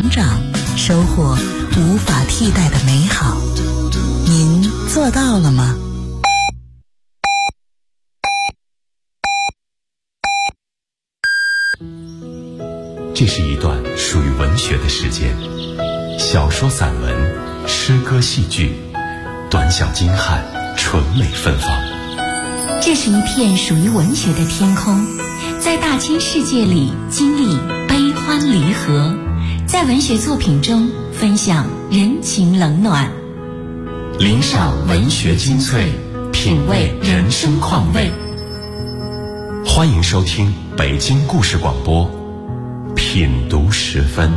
成长，收获无法替代的美好。您做到了吗？ 这是一段属于文学的时间，小说、散文、诗歌、戏剧，短小精悍，纯美芬芳。 这是一片属于文学的天空，在大千世界里经历悲欢离合，在文学作品中分享人情冷暖， 领赏文学精粹，品味人生况味。欢迎收听北京故事广播品读时分。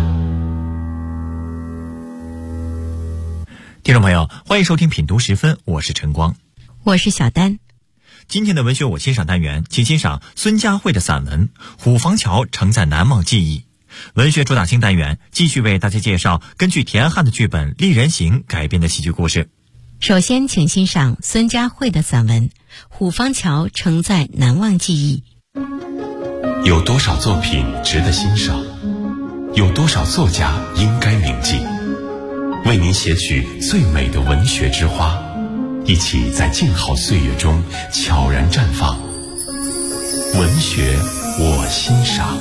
听众朋友，欢迎收听品读时分，我是陈光， 我是小丹。 今天的文学我欣赏单元，请欣赏孙佳慧的散文《虎坊桥承载难忘记忆》。文学主打新单元继续为大家介绍根据田汉的剧本《丽人行》改编的戏剧故事。 首先请欣赏孙佳慧的散文《虎坊桥承载难忘记忆》。 有多少作品值得欣赏？有多少作家应该铭记？为您写取最美的文学之花，一起在静好岁月中悄然绽放。文学我欣赏。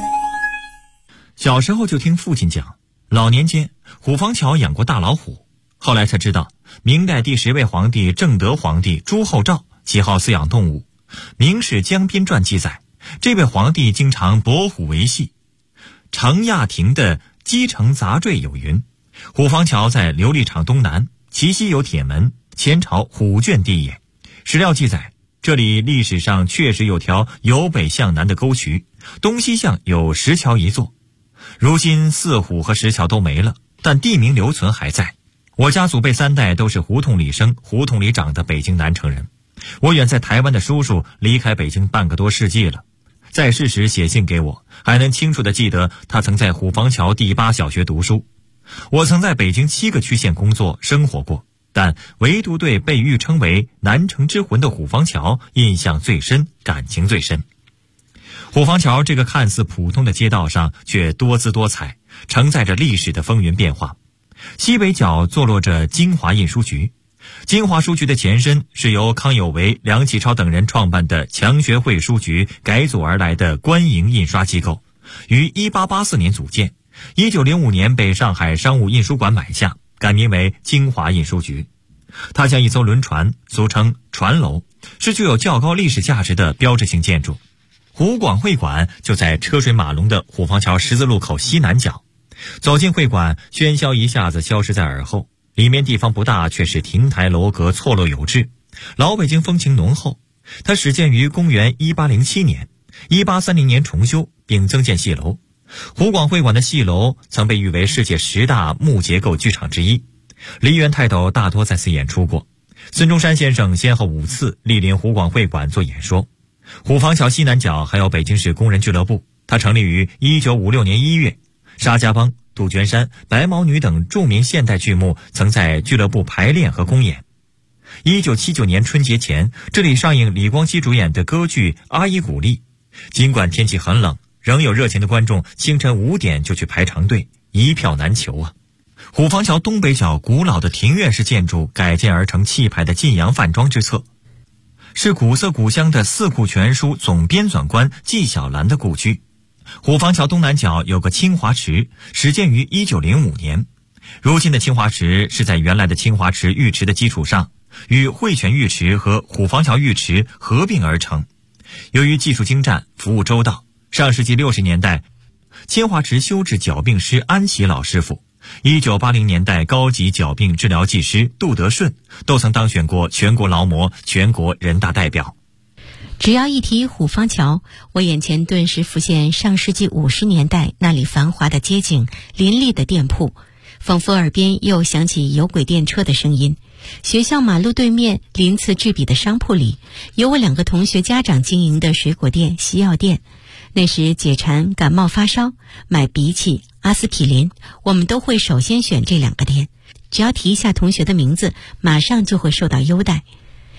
小时候就听父亲讲，老年间虎坊桥养过大老虎，后来才知道明代第10位皇帝正德皇帝朱厚照喜好饲养动物。明史江边传记载，这位皇帝经常搏虎为戏。程亚亭的《鸡城杂坠》有云：虎坊桥在琉璃厂东南，其西有铁门，前朝虎圈地也。史料记载，这里历史上确实有条由北向南的沟渠，东西向有石桥一座。如今四虎和石桥都没了，但地名留存还在。我家祖辈3代都是胡同里生、胡同里长的北京南城人。我远在台湾的叔叔离开北京半个多世纪了，在世时写信给我，还能清楚地记得他曾在虎坊桥第8小学读书。我曾在北京7个区县工作生活过，但唯独对被誉称为南城之魂的虎坊桥印象最深，感情最深。虎坊桥这个看似普通的街道上，却多姿多彩，承载着历史的风云变化。西北角坐落着京华印书局，京华书局的前身是由康有为、梁启超等人创办的强学会书局改组而来的官营印刷机构，于1884年组建，1905年被上海商务印书馆买下，改名为京华印书局。它像一艘轮船，俗称船楼，是具有较高历史价值的标志性建筑。湖广会馆就在车水马龙的虎坊桥十字路口西南角。走进会馆，喧嚣一下子消失在耳后，里面地方不大，却是亭台楼阁错落有致，老北京风情浓厚。它始建于公元1807年，1830年重修并增建戏楼。湖广会馆的戏楼曾被誉为世界10大木结构剧场之一，梨园泰斗大多在此演出过。孙中山先生先后5次莅临湖广会馆做演说。虎坊桥西南角还有北京市工人俱乐部，它成立于1956年1月。沙家浜、杜鹃山、白毛女等著名现代剧目曾在俱乐部排练和公演。1979年春节前，这里上映李光羲主演的歌剧《阿依古丽》。尽管天气很冷，仍有热情的观众清晨5点就去排长队，一票难求啊！虎坊桥东北角古老的庭院式建筑改建而成气派的晋阳饭庄之侧，是古色古香的《四库全书》总编纂官纪晓岚的故居。虎坊桥东南角有个清华池，始建于1905年。如今的清华池是在原来的清华池浴池的基础上，与汇泉浴池和虎坊桥浴池合并而成。由于技术精湛，服务周到，上世纪60年代，清华池修治脚病师安喜老师傅，1980年代高级脚病治疗技师杜德顺都曾当选过全国劳模、全国人大代表。 只要一提虎坊桥，我眼前顿时浮现上世纪50年代那里繁华的街景、林立的店铺，仿佛耳边又响起有轨电车的声音。学校马路对面鳞次栉比的商铺里，有我2个同学家长经营的水果店、西药店。那时解馋、感冒发烧，买鼻涕、阿司匹林，我们都会首先选这2个店，只要提一下同学的名字，马上就会受到优待。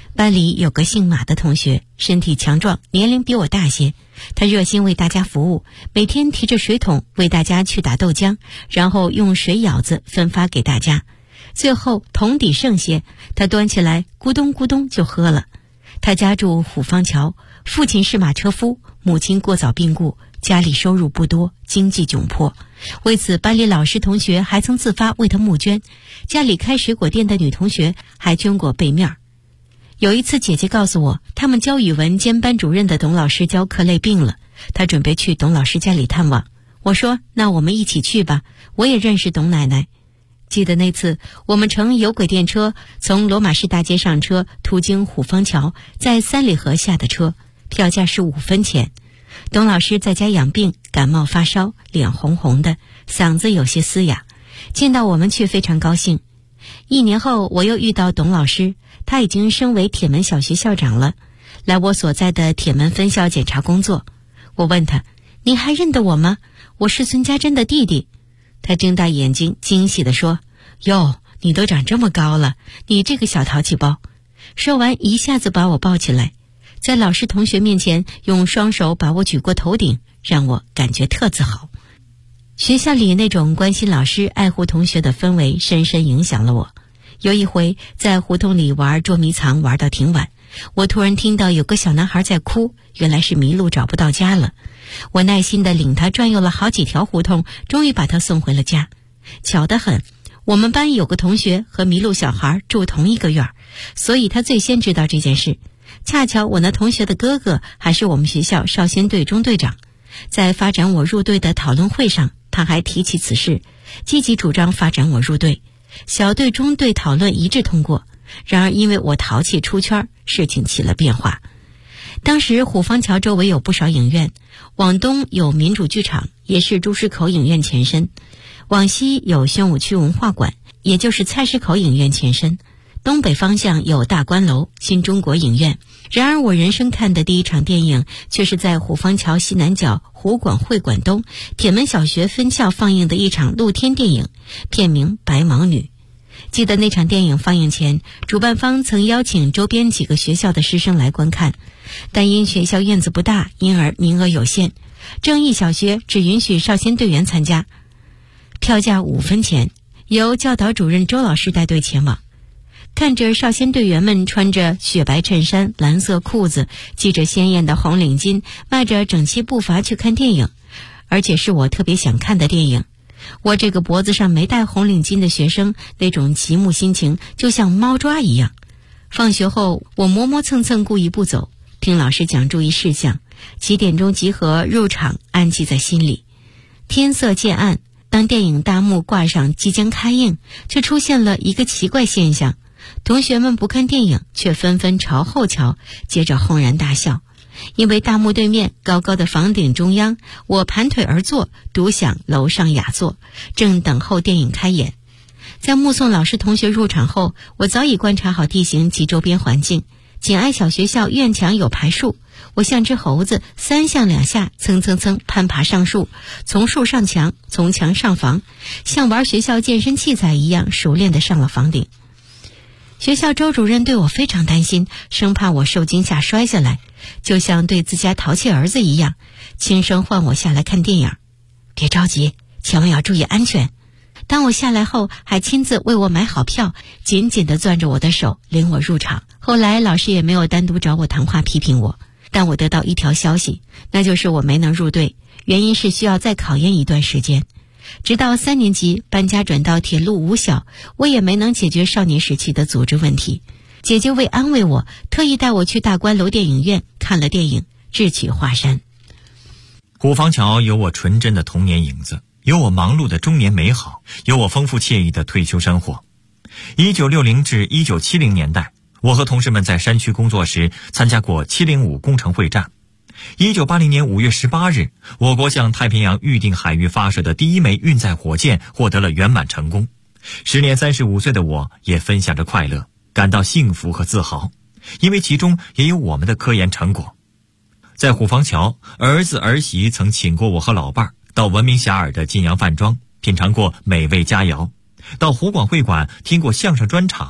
班里有个姓马的同学，身体强壮，年龄比我大些。他热心为大家服务，每天提着水桶为大家去打豆浆，然后用水舀子分发给大家。最后桶底剩些，他端起来咕咚咕咚就喝了。他家住虎坊桥，父亲是马车夫，母亲过早病故，家里收入不多，经济窘迫。为此，班里老师同学还曾自发为他募捐，家里开水果店的女同学还捐过被面。有一次，姐姐告诉我，他们教语文兼班主任的董老师教课累病了，她准备去董老师家里探望。我说，那我们一起去吧，我也认识董奶奶。记得那次，我们乘有轨电车从罗马市大街上车，途经虎坊桥，在三里河下的车，票价是5分钱。董老师在家养病，感冒发烧，脸红红的，嗓子有些嘶哑，见到我们却非常高兴。1年后，我又遇到董老师，他已经升为铁门小学校长了，来我所在的铁门分校检查工作。我问他，你还认得我吗？我是孙家珍的弟弟。他睁大眼睛惊喜地说，哟，你都长这么高了，你这个小淘气包。说完一下子把我抱起来，在老师同学面前用双手把我举过头顶，让我感觉特自豪。学校里那种关心老师爱护同学的氛围深深影响了我。有一回在胡同里玩捉迷藏玩到挺晚，我突然听到有个小男孩在哭，原来是迷路找不到家了。我耐心地领他转悠了好几条胡同，终于把他送回了家。巧得很，我们班有个同学和迷路小孩住同一个院，所以他最先知道这件事。恰巧我那同学的哥哥还是我们学校少先队中队长，在发展我入队的讨论会上，他还提起此事，积极主张发展我入队。小队中队讨论一致通过，然而因为我淘气出圈，事情起了变化。当时虎坊桥周围有不少影院，往东有民主剧场，也是朱市口影院前身；往西有宣武区文化馆，也就是菜市口影院前身；东北方向有大观楼、新中国影院。然而我人生看的第一场电影却是在虎坊桥西南角湖广会馆东铁门小学分校放映的一场露天电影，片名《白毛女》。记得那场电影放映前，主办方曾邀请周边几个学校的师生来观看，但因学校院子不大，因而名额有限，正义小学只允许少先队员参加。票价5分钱，由教导主任周老师带队前往。看着少先队员们穿着雪白衬衫、蓝色裤子，系着鲜艳的红领巾，迈着整齐步伐去看电影，而且是我特别想看的电影。我这个脖子上没戴红领巾的学生，那种极目心情就像猫抓一样。放学后，我磨磨蹭蹭故意不走，听老师讲注意事项，几点钟集合入场，暗记在心里。天色渐暗，当电影大幕挂上即将开映，却出现了一个奇怪现象，同学们不看电影，却纷纷朝后瞧，接着轰然大笑。因为大幕对面高高的房顶中央，我盘腿而坐，独享楼上雅座，正等候电影开演。在目送老师同学入场后，我早已观察好地形及周边环境。紧挨小学校院墙有排树，我像只猴子，3向2下蹭蹭蹭攀爬上树，从树上墙，从墙上房，像玩学校健身器材一样熟练地上了房顶。学校周主任对我非常担心，生怕我受惊吓摔下来，就像对自家淘气儿子一样，轻声唤我下来看电影。别着急，千万要注意安全。当我下来后，还亲自为我买好票，紧紧地攥着我的手，领我入场。后来老师也没有单独找我谈话批评我，但我得到一条消息，那就是我没能入队，原因是需要再考验一段时间。直到3年级搬家转到铁路五小，我也没能解决少年时期的组织问题。姐姐为安慰我，特意带我去大观楼电影院看了电影《智取华山》。 虎坊桥有我纯真的童年影子，有我忙碌的中年美好，有我丰富惬意的退休生活。1960至1970年代，我和同事们在山区工作时参加过705工程会战。1980年5月18日，我国向太平洋预定海域发射的第一枚运载火箭获得了圆满成功。时年35岁的我也分享着快乐，感到幸福和自豪，因为其中也有我们的科研成果。在虎坊桥，儿子儿媳曾请过我和老伴儿到闻名遐迩的晋阳饭庄品尝过美味佳肴，到湖广会馆听过相声专场，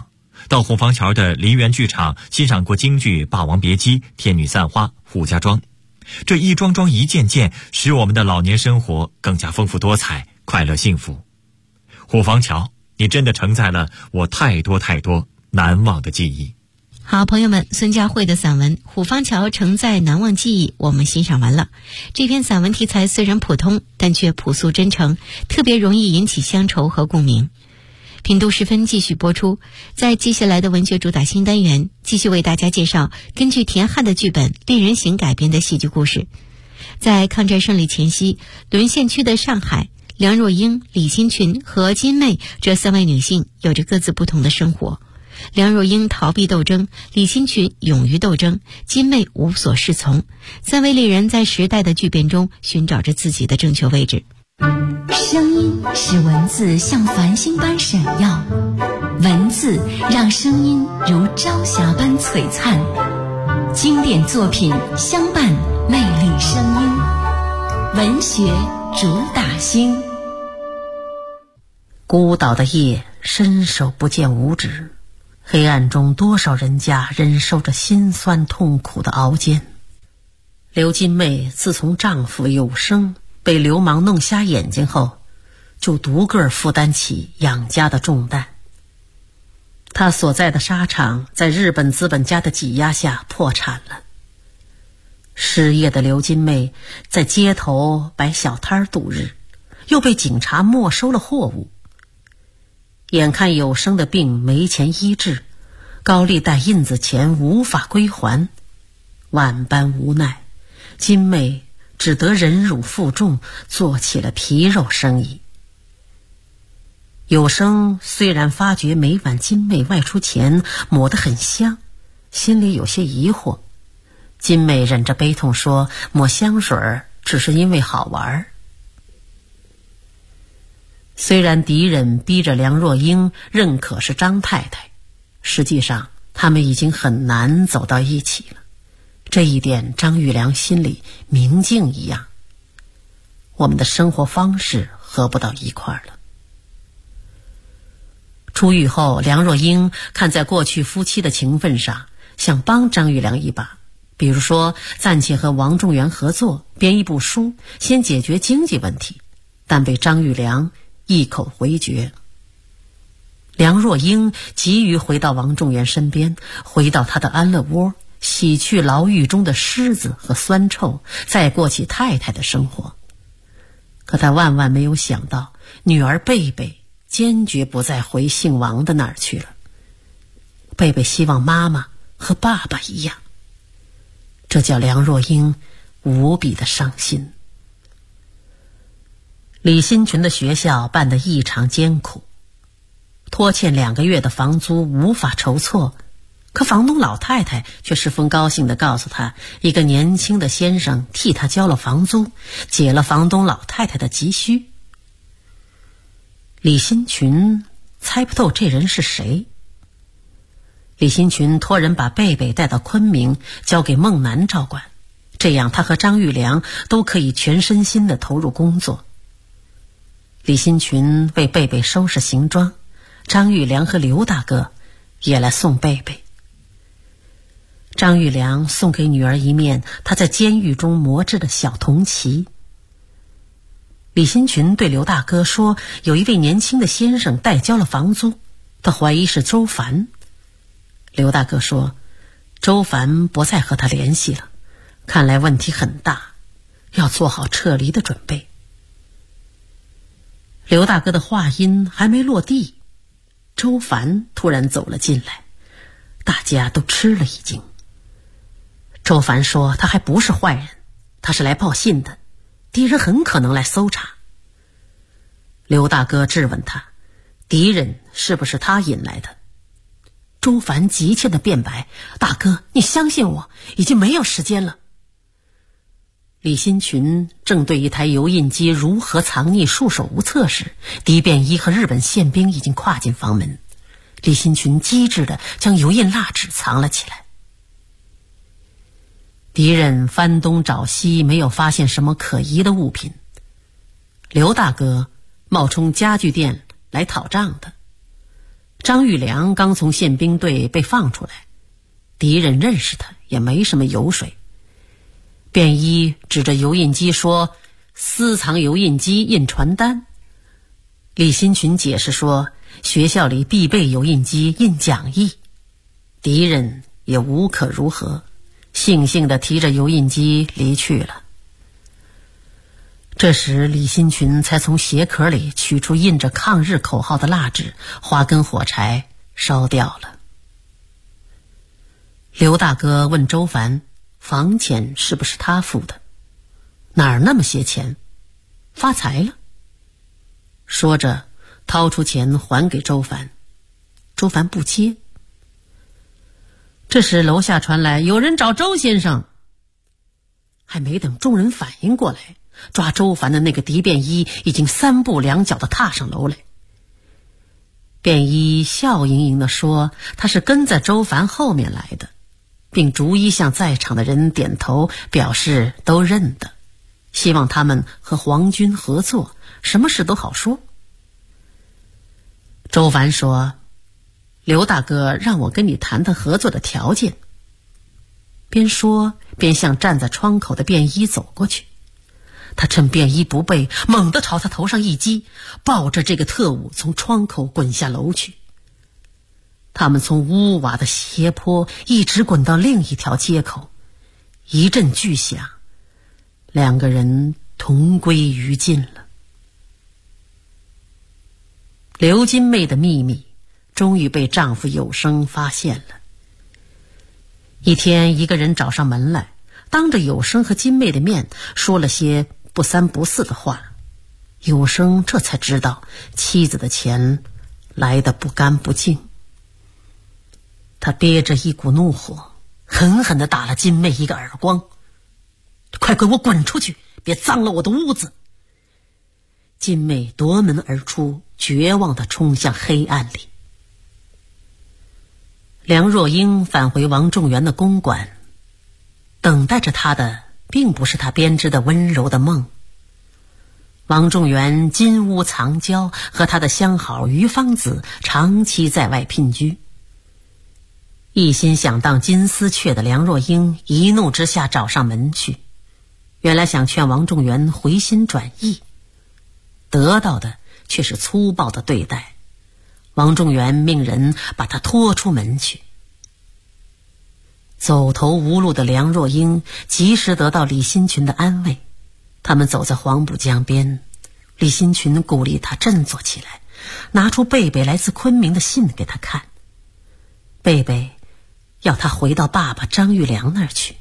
到虎坊桥的梨园剧场欣赏过京剧《霸王别姬》《天女散花》《扈家庄》，这一桩桩一件件，使我们的老年生活更加丰富多彩、快乐幸福。虎坊桥，你真的承载了我太多太多难忘的记忆。 好，朋友们，孙佳慧的散文《虎坊桥承载难忘记忆》我们欣赏完了。这篇散文题材虽然普通，但却朴素真诚，特别容易引起乡愁和共鸣。品读时分继续播出，在接下来的文学主打新单元，继续为大家介绍根据田汉的剧本《丽人行》改编的戏剧故事。在抗战胜利前夕，沦陷区的上海，梁若英、李新群和金妹这3位女性有着各自不同的生活。梁若英逃避斗争，李新群勇于斗争，金妹无所适从。3位丽人在时代的巨变中寻找着自己的正确位置。 声音使文字像繁星般闪耀，文字让声音如朝霞般璀璨。经典作品相伴魅力声音，文学主打星。 孤岛的夜，伸手不见五指，黑暗中多少人家忍受着辛酸痛苦的熬煎。刘金妹自从丈夫有生被流氓弄瞎眼睛后，就独个儿负担起养家的重担。她所在的纱厂在日本资本家的挤压下破产了。失业的刘金妹在街头摆小摊度日，又被警察没收了货物。眼看有生的病没钱医治，高利贷印子钱无法归还，万般无奈，金妹只得忍辱负重，做起了皮肉生意。有生虽然发觉每晚金妹外出前抹得很香，心里有些疑惑。金妹忍着悲痛说，抹香水只是因为好玩。虽然敌人逼着梁若英认可是张太太，实际上他们已经很难走到一起了。这一点张玉良心里明镜一样，我们的生活方式合不到一块儿了。出狱后，梁若英看在过去夫妻的情分上，想帮张玉良一把，比如说暂且和王仲元合作编一部书，先解决经济问题，但被张玉良一口回绝。梁若英急于回到王仲元身边，回到他的安乐窝，洗去牢狱中的虱子和酸臭，再过起太太的生活。可他万万没有想到，女儿贝贝坚决不再回姓王的那儿去了。贝贝希望妈妈和爸爸一样，这叫梁若英无比的伤心。李新群的学校办得异常艰苦，拖欠2个月的房租无法筹措，可房东老太太却十分高兴地告诉他，一个年轻的先生替他交了房租，解了房东老太太的急需。李新群猜不透这人是谁。李新群托人把贝贝带到昆明，交给孟楠照管，这样他和张玉良都可以全身心地投入工作。李新群为贝贝收拾行装，张玉良和刘大哥也来送贝贝。张玉良送给女儿一面他在监狱中磨制的小铜旗。李新群对刘大哥说，有一位年轻的先生代交了房租，他怀疑是周凡。刘大哥说，周凡不再和他联系了，看来问题很大，要做好撤离的准备。刘大哥的话音还没落地，周凡突然走了进来，大家都吃了一惊。周凡说，他还不是坏人，他是来报信的，敌人很可能来搜查。刘大哥质问他，敌人是不是他引来的？周凡急切地辩白，大哥，你相信我，已经没有时间了。李新群正对一台油印机如何藏匿束手无策时，狄便一和日本宪兵已经跨进房门。李新群机智地将油印蜡纸藏了起来。敌人翻东找西，没有发现什么可疑的物品。刘大哥冒充家具店来讨账的。 张玉良刚从宪兵队被放出来，敌人认识他，也没什么油水。便衣指着油印机说：“私藏油印机印传单。”李新群解释说：“学校里必备油印机印讲义。”敌人也无可如何，悻悻地提着油印机离去了。这时李新群才从鞋壳里取出印着抗日口号的蜡纸，花根火柴烧掉了。刘大哥问周凡，房钱是不是他付的？哪儿那么些钱？发财了。说着掏出钱还给周凡，周凡不接。这时楼下传来有人找周先生，还没等众人反应过来，抓周凡的那个狄便衣已经3步2脚地踏上楼来。便衣笑盈盈地说他是跟在周凡后面来的，并逐一向在场的人点头，表示都认得，希望他们和皇军合作，什么事都好说。周凡说：“刘大哥让我跟你谈谈合作的条件。”边说边向站在窗口的便衣走过去。他趁便衣不备，猛地朝他头上一击，抱着这个特务从窗口滚下楼去。他们从屋瓦的斜坡一直滚到另一条街口，一阵巨响，2个人同归于尽了。刘金妹的秘密终于被丈夫有生发现了。一天，一个人找上门来，当着有生和金妹的面说了些不三不四的话。有生这才知道妻子的钱来得不干不净。他憋着一股怒火，狠狠地打了金妹一个耳光：“快给我滚出去，别脏了我的屋子！”金妹夺门而出，绝望地冲向黑暗里。梁若英返回王仲元的公馆，等待着他的并不是他编织的温柔的梦。王仲元金屋藏娇，和他的相好于芳子长期在外姘居。一心想当金丝雀的梁若英一怒之下找上门去，原来想劝王仲元回心转意，得到的却是粗暴的对待。王仲元命人把他拖出门去。走投无路的梁若英及时得到李新群的安慰，他们走在黄浦江边，李新群鼓励他振作起来，拿出贝贝来自昆明的信给他看。贝贝要他回到爸爸张玉良那儿去。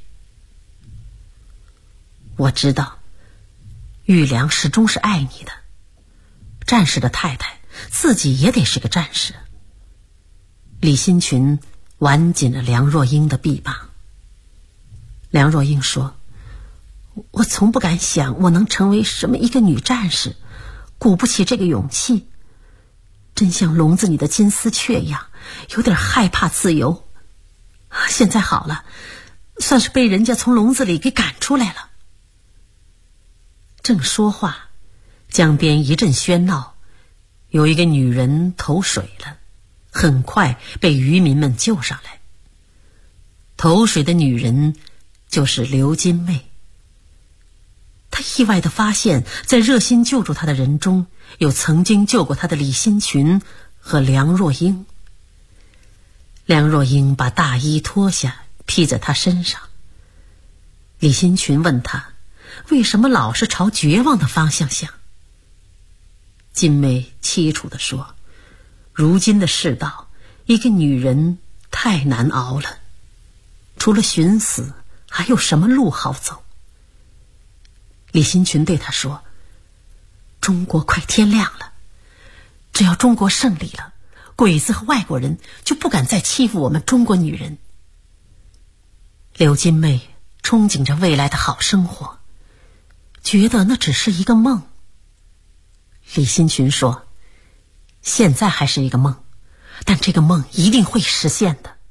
我知道玉良始终是爱你的，战士的太太自己也得是个战士。李新群挽紧了梁若英的臂膀。梁若英说：“我从不敢想我能成为什么一个女战士，鼓不起这个勇气，真像笼子里的金丝雀一样，有点害怕自由。现在好了，算是被人家从笼子里给赶出来了。”正说话，江边一阵喧闹，有一个女人投水了，很快被渔民们救上来。投水的女人就是刘金妹。她意外地发现，在热心救助她的人中，有曾经救过她的李新群和梁若英。梁若英把大衣脱下披在她身上。李新群问她为什么老是朝绝望的方向想。金妹凄楚地说：“如今的世道，一个女人太难熬了，除了寻死，还有什么路好走？”李新群对她说：“中国快天亮了，只要中国胜利了，鬼子和外国人就不敢再欺负我们中国女人。”刘金妹憧憬着未来的好生活，觉得那只是一个梦。李新群说：“现在还是一个梦，但这个梦一定会实现的。”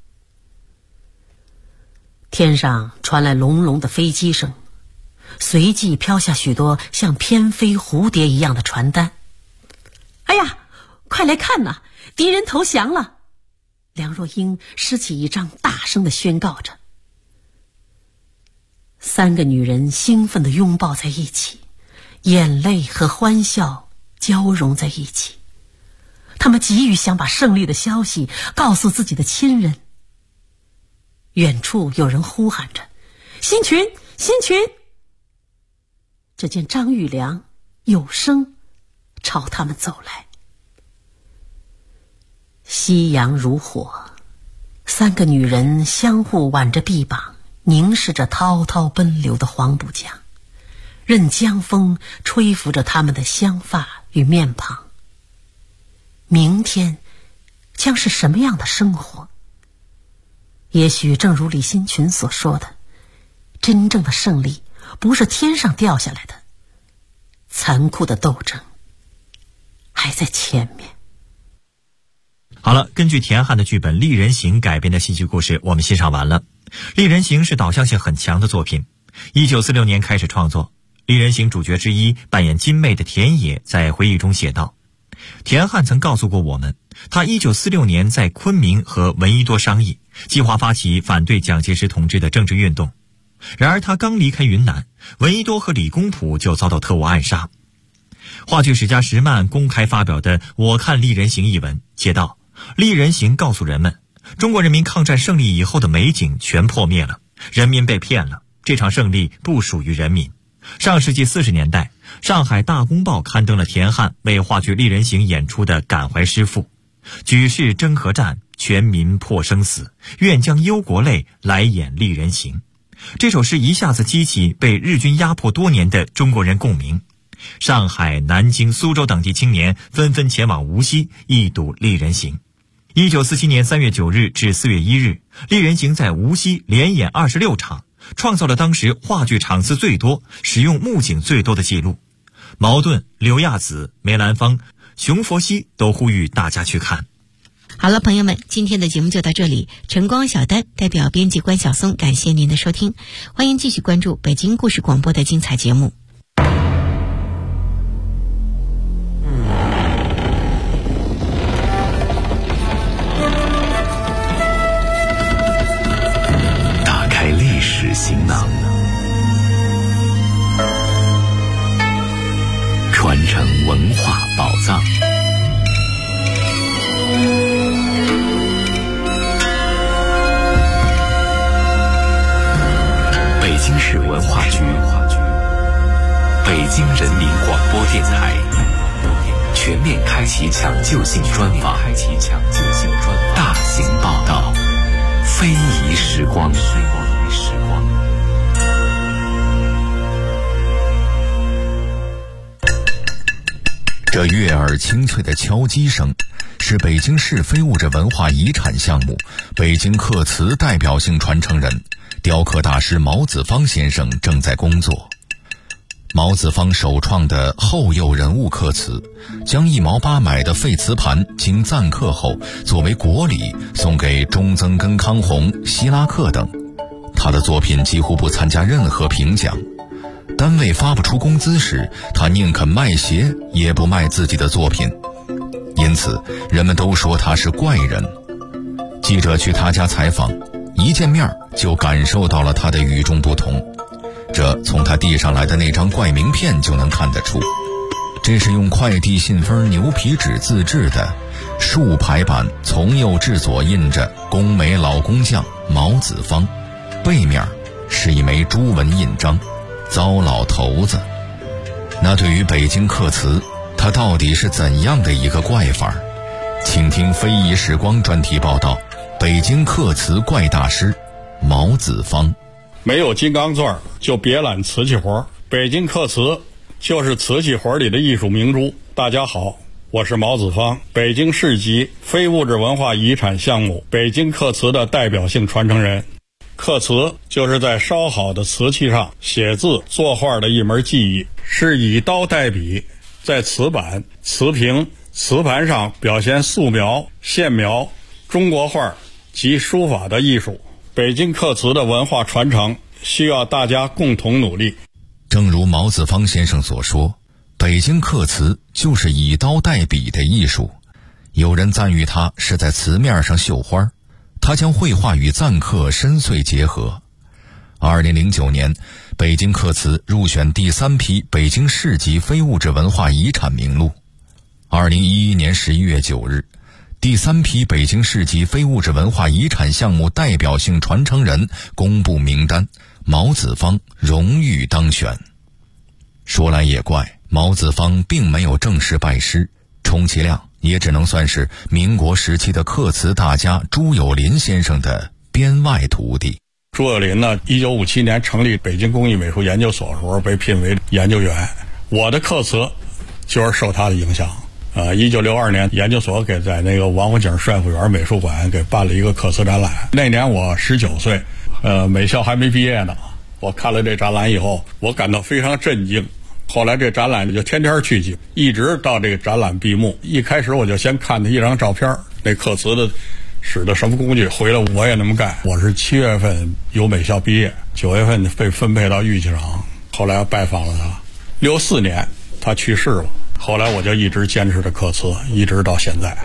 天上传来隆隆的飞机声，随即飘下许多像翩飞蝴蝶一样的传单。“哎呀，快来看呐， 敌人投降了！梁若英拾起一张，大声地宣告着。3个女人兴奋地拥抱在一起，眼泪和欢笑交融在一起。她们急于想把胜利的消息告诉自己的亲人。远处有人呼喊着：“新群，新群！”只见张玉良有声朝他们走来。夕阳如火，3个女人相互挽着臂膀，凝视着滔滔奔流的黄浦江，任江风吹拂着她们的香发与面庞。明天将是什么样的生活？也许正如李新群所说的，真正的胜利不是天上掉下来的，残酷的斗争还在前面。 好了，根据田汉的剧本《丽人行》改编的戏剧故事我们欣赏完了。《丽人行》是导向性很强的作品，1946年开始创作。《丽人行》主角之一扮演金妹的田野在回忆中写道，田汉曾告诉过我们，他1946年在昆明和闻一多商议，计划发起反对蒋介石同志的政治运动。然而他刚离开云南，闻一多和李公朴就遭到特务暗杀。话剧史家石漫公开发表的《我看丽人行》一文写道，丽人行告诉人们，中国人民抗战胜利以后的美景全破灭了，人民被骗了，这场胜利不属于人民。上世纪40年代，上海大公报刊登了田汉为话剧《丽人行》演出的感怀诗赋：举世争和战，全民破生死，愿将忧国泪来演丽人行。这首诗一下子激起被日军压迫多年的中国人共鸣。上海、南京、苏州等地青年纷纷前往无锡一睹丽人行。1947年3月9日至4月1日，丽人行在无锡连演26场，创造了当时话剧场次最多、使用幕景最多的记录。茅盾、刘亚子、梅兰芳、熊佛西都呼吁大家去看。 好了，朋友们，今天的节目就到这里。晨光小丹代表编辑关晓松，感谢您的收听，欢迎继续关注北京故事广播的精彩节目。 打开历史行囊，传承文化宝藏。北京市文化局、北京人民广播电台全面开启抢救性专访，大型报道，非遗时光。这悦耳清脆的敲击声，是北京市非物质文化遗产项目北京刻瓷代表性传承人雕刻大师毛子方先生正在工作。毛子方首创的后釉人物刻瓷，将1毛8买的废瓷盘经暂刻后作为国礼送给钟曾根、康弘、希拉克等。他的作品几乎不参加任何评奖，单位发不出工资时，他宁肯卖鞋也不卖自己的作品，因此人们都说他是怪人。记者去他家采访，一见面就感受到了他的与众不同，这从他递上来的那张怪名片就能看得出。这是用快递信封牛皮纸自制的，竖排版从右至左印着工美老工匠毛子方，背面是一枚朱纹印章，糟老头子。那对于北京刻瓷，他到底是怎样的一个怪法？请听非遗时光专题报道，北京刻瓷怪大师毛子方。 没有金刚钻就别揽瓷器活，北京刻瓷就是瓷器活里的艺术明珠。大家好，我是毛子方，北京市级非物质文化遗产项目北京刻瓷的代表性传承人。刻瓷就是在烧好的瓷器上写字作画的一门技艺，是以刀代笔，在瓷板、瓷瓶、瓷盘上表现素描、线描、中国画及书法的艺术。北京刻瓷的文化传承需要大家共同努力。 正如毛子方先生所说，北京刻瓷就是以刀代笔的艺术。 有人赞誉他是在词面上绣花，他将绘画与赞刻深邃结合。2009年，北京刻瓷入选第3批北京市级非物质文化遗产名录。2011年11月9日，第3批北京市级非物质文化遗产项目代表性传承人公布名单，毛子方荣誉当选。说来也怪，毛子方并没有正式拜师，充其量也只能算是民国时期的刻瓷大家朱友霖先生的编外徒弟。 朱友霖呢，1957年成立北京工艺美术研究所的时候被聘为研究员，我的刻瓷就是受他的影响。1962年研究所给在那个王府井帅府园美术馆给办了一个刻瓷展览，那年我19岁，美校还没毕业呢。我看了这展览以后，我感到非常震惊。后来这展览就天天去，一直到这个展览闭幕。一开始我就先看他一张照片，那刻瓷的使的什么工具，回来我也那么干。我是7月份由美校毕业，9月份被分配到玉器厂，后来拜访了他。64年他去世了，后来我就一直坚持着刻瓷，一直到现在。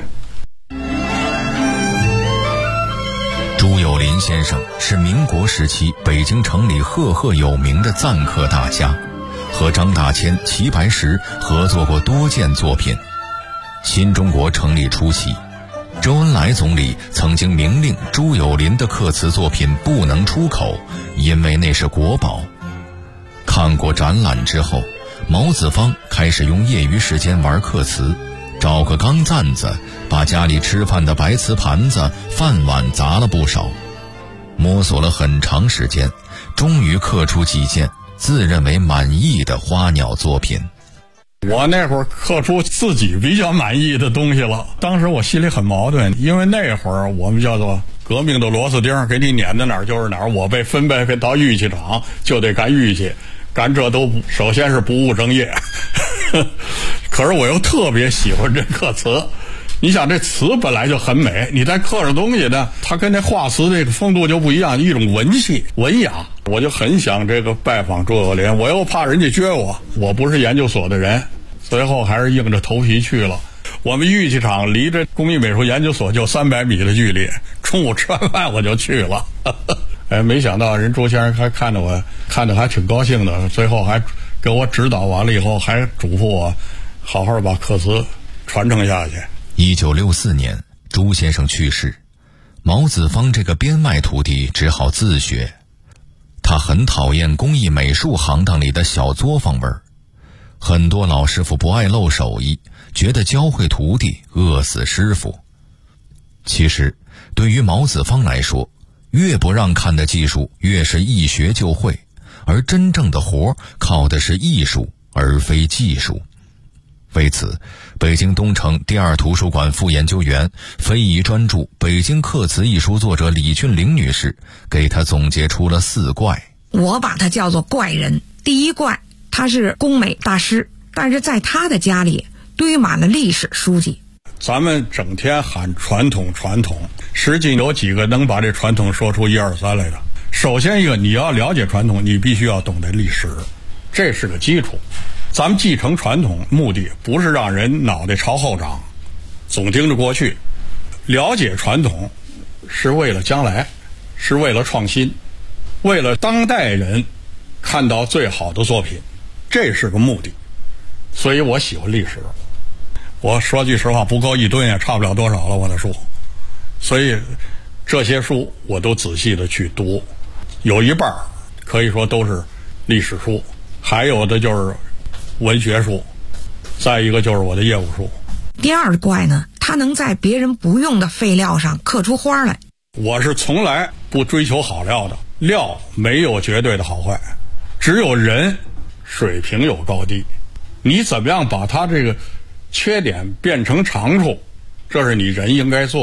朱友霖先生是民国时期北京城里赫赫有名的赞刻大家，和张大千、齐白石合作过多件作品。新中国成立初期，周恩来总理曾经明令朱友霖的刻瓷作品不能出口，因为那是国宝。看过展览之后，毛子方开始用业余时间玩刻瓷，找个钢簪子，把家里吃饭的白瓷盘子、饭碗砸了不少。摸索了很长时间，终于刻出几件自认为满意的花鸟作品。 我那会儿刻出自己比较满意的东西了，当时我心里很矛盾，因为那会儿我们叫做革命的螺丝钉，给你撵到哪儿就是哪儿。我被分配到玉器厂，就得干玉器，干这都首先是不务正业。可是我又特别喜欢这刻瓷。你想这瓷本来就很美，你再刻上东西呢，它跟那画瓷这个风度就不一样，一种文气文雅。我就很想这个拜访朱友霖，我又怕人家撅我不是研究所的人，最后还是硬着头皮去了。我们玉器厂离这工艺美术研究所就300米的距离，中午吃完饭我就去了。没想到人朱先生还看着还挺高兴的，最后还给我指导完了以后，还嘱咐我好好把刻瓷传承下去。 1964年，朱先生去世，毛子方这个编外徒弟只好自学。他很讨厌工艺美术行当里的小作坊味儿，很多老师傅不爱露手艺，觉得教会徒弟饿死师傅。其实对于毛子方来说，越不让看的技术越是一学就会，而真正的活靠的是艺术而非技术。为此，北京东城第2图书馆副研究员、非遗专著北京刻瓷艺术作者李俊玲女士给他总结出了4怪。 我把他叫做怪人。第一怪，他是工美大师，但是在他的家里堆满了历史书籍。 咱们整天喊传统，实际有几个能把这传统说出1、2、3来的？首先一个，你要了解传统，你必须要懂得历史，这是个基础。咱们继承传统目的不是让人脑袋朝后长，总盯着过去。了解传统是为了将来，是为了创新，为了当代人看到最好的作品，这是个目的。所以我喜欢历史。我说句实话，不够1吨也差不了多少了，我的书。所以这些书我都仔细的去读，有一半可以说都是历史书，还有的就是文学书，再一个就是我的业务书。 第二怪呢，他能在别人不用的废料上刻出花来。 我是从来不追求好料的，料没有绝对的好坏，只有人水平有高低。你怎么样把他这个缺点变成长处，这是你人应该做